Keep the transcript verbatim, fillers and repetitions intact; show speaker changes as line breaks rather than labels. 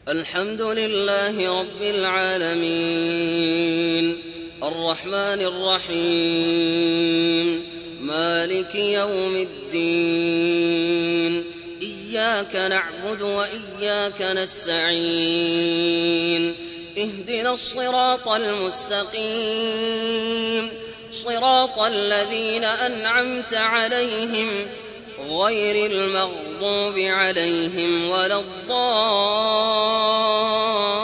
الحمد لله رب العالمين الرحمن الرحيم مالك يوم الدين إياك نعبد وإياك نستعين اهدنا الصراط المستقيم صراط الذين أنعمت عليهم غير المغضوب عليهم ولا الضالين